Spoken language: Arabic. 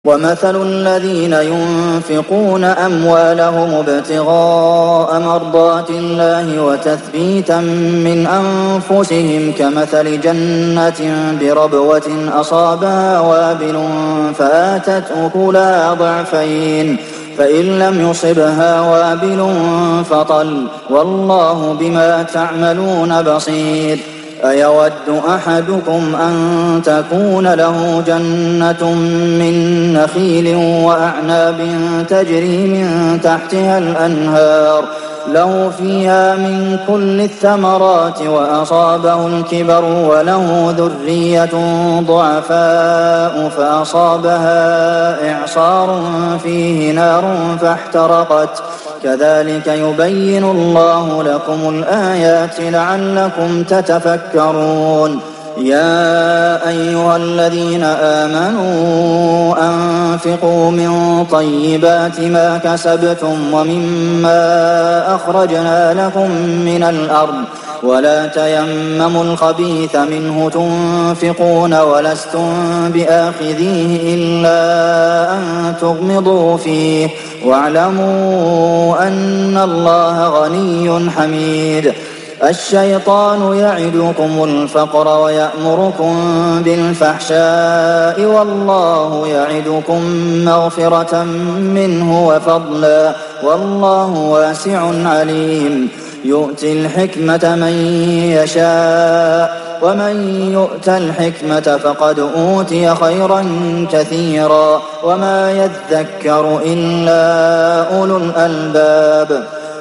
ومثل الذين ينفقون أموالهم ابتغاء مرضات الله وتثبيتا من أنفسهم كمثل جنة بربوة أصابها وابل فآتت أكلها ضعفين فإن لم يصبها وابل فطل والله بما تعملون بصير أيود أحدكم أن تكون له جنة من نخيل وأعناب تجري من تحتها الأنهار له فيها من كل الثمرات وأصابه الكبر وله ذرية ضعفاء فأصابها إعصار فيه نار فاحترقت كذلك يبين الله لكم الآيات لعلكم تتفكرون يا أيها الذين آمنوا أنفقوا من طيبات ما كسبتم ومما أخرجنا لكم من الأرض ولا تيمموا الخبيث منه تنفقون ولستم بآخذيه إلا أن تغمضوا فيه واعلموا أن الله غني حميد الشيطان يعدكم الفقر ويأمركم بالفحشاء والله يعدكم مغفرة منه وفضلا والله واسع عليم يؤتي الحكمة من يشاء ومن يؤت الحكمة فقد أوتي خيرا كثيرا وما يذكر إلا أولو الألباب